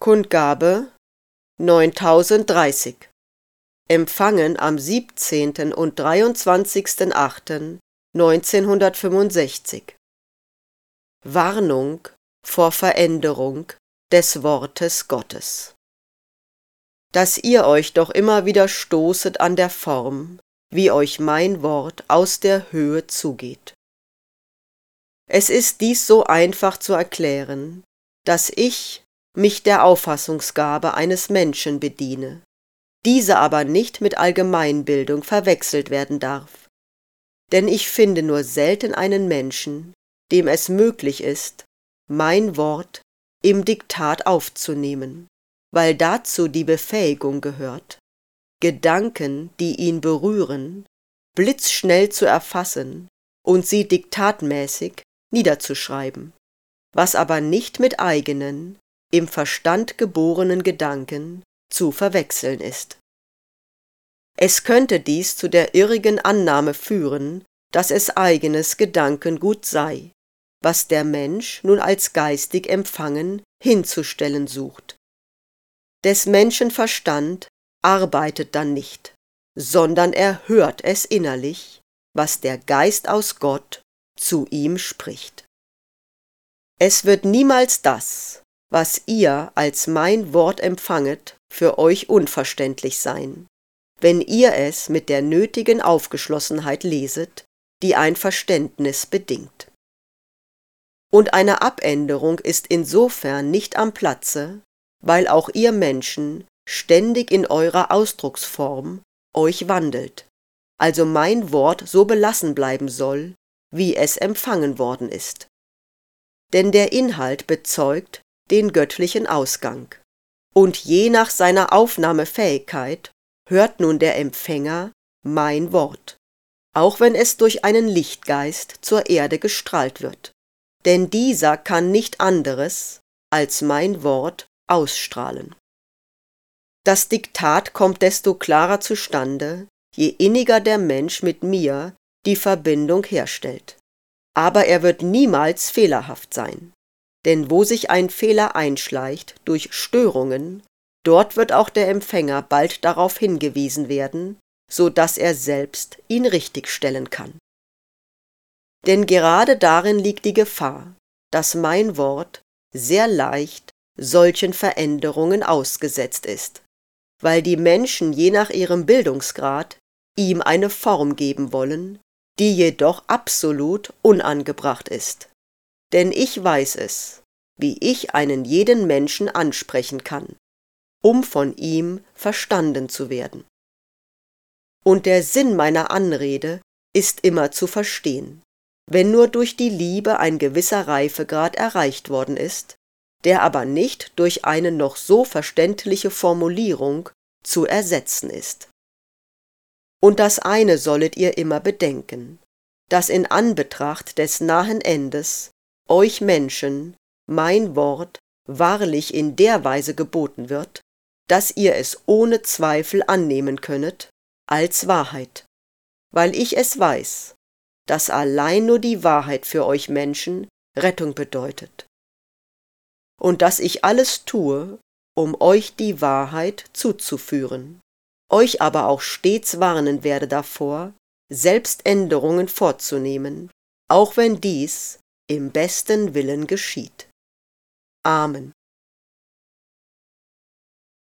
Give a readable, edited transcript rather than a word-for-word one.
Kundgabe 9030. Empfangen am 17. und 23.08.1965. Warnung vor Veränderung des Wortes Gottes. Dass ihr euch doch immer wieder stoßet an der Form, wie euch mein Wort aus der Höhe zugeht. Es ist dies so einfach zu erklären, dass ich mich der Auffassungsgabe eines Menschen bediene, diese aber nicht mit Allgemeinbildung verwechselt werden darf. Denn ich finde nur selten einen Menschen, dem es möglich ist, mein Wort im Diktat aufzunehmen, weil dazu die Befähigung gehört, Gedanken, die ihn berühren, blitzschnell zu erfassen und sie diktatmäßig niederzuschreiben, was aber nicht mit eigenen, im Verstand geborenen Gedanken zu verwechseln ist. Es könnte dies zu der irrigen Annahme führen, dass es eigenes Gedankengut sei, was der Mensch nun als geistig empfangen hinzustellen sucht. Des Menschen Verstand arbeitet dann nicht, sondern er hört es innerlich, was der Geist aus Gott zu ihm spricht. Es wird niemals das, was ihr als mein Wort empfanget, für euch unverständlich sein, wenn ihr es mit der nötigen Aufgeschlossenheit leset, die ein Verständnis bedingt. Und eine Abänderung ist insofern nicht am Platze, weil auch ihr Menschen ständig in eurer Ausdrucksform euch wandelt, also mein Wort so belassen bleiben soll, wie es empfangen worden ist. Denn der Inhalt bezeugt den göttlichen Ausgang, und je nach seiner Aufnahmefähigkeit hört nun der Empfänger mein Wort, auch wenn es durch einen Lichtgeist zur Erde gestrahlt wird, denn dieser kann nicht anderes als mein Wort ausstrahlen. Das Diktat kommt desto klarer zustande, je inniger der Mensch mit mir die Verbindung herstellt. Aber er wird niemals fehlerhaft sein, denn wo sich ein Fehler einschleicht durch Störungen, dort wird auch der Empfänger bald darauf hingewiesen werden, so dass er selbst ihn richtigstellen kann. Denn gerade darin liegt die Gefahr, dass mein Wort sehr leicht solchen Veränderungen ausgesetzt ist, weil die Menschen je nach ihrem Bildungsgrad ihm eine Form geben wollen, die jedoch absolut unangebracht ist. Denn ich weiß es, wie ich einen jeden Menschen ansprechen kann, um von ihm verstanden zu werden. Und der Sinn meiner Anrede ist immer zu verstehen, wenn nur durch die Liebe ein gewisser Reifegrad erreicht worden ist, der aber nicht durch eine noch so verständliche Formulierung zu ersetzen ist. Und das eine sollet ihr immer bedenken, dass in Anbetracht des nahen Endes euch Menschen mein Wort wahrlich in der Weise geboten wird, dass ihr es ohne Zweifel annehmen könnet als Wahrheit, weil ich es weiß, dass allein nur die Wahrheit für euch Menschen Rettung bedeutet, und dass ich alles tue, um euch die Wahrheit zuzuführen, euch aber auch stets warnen werde davor, selbst Änderungen vorzunehmen, auch wenn dies im besten Willen geschieht. Amen.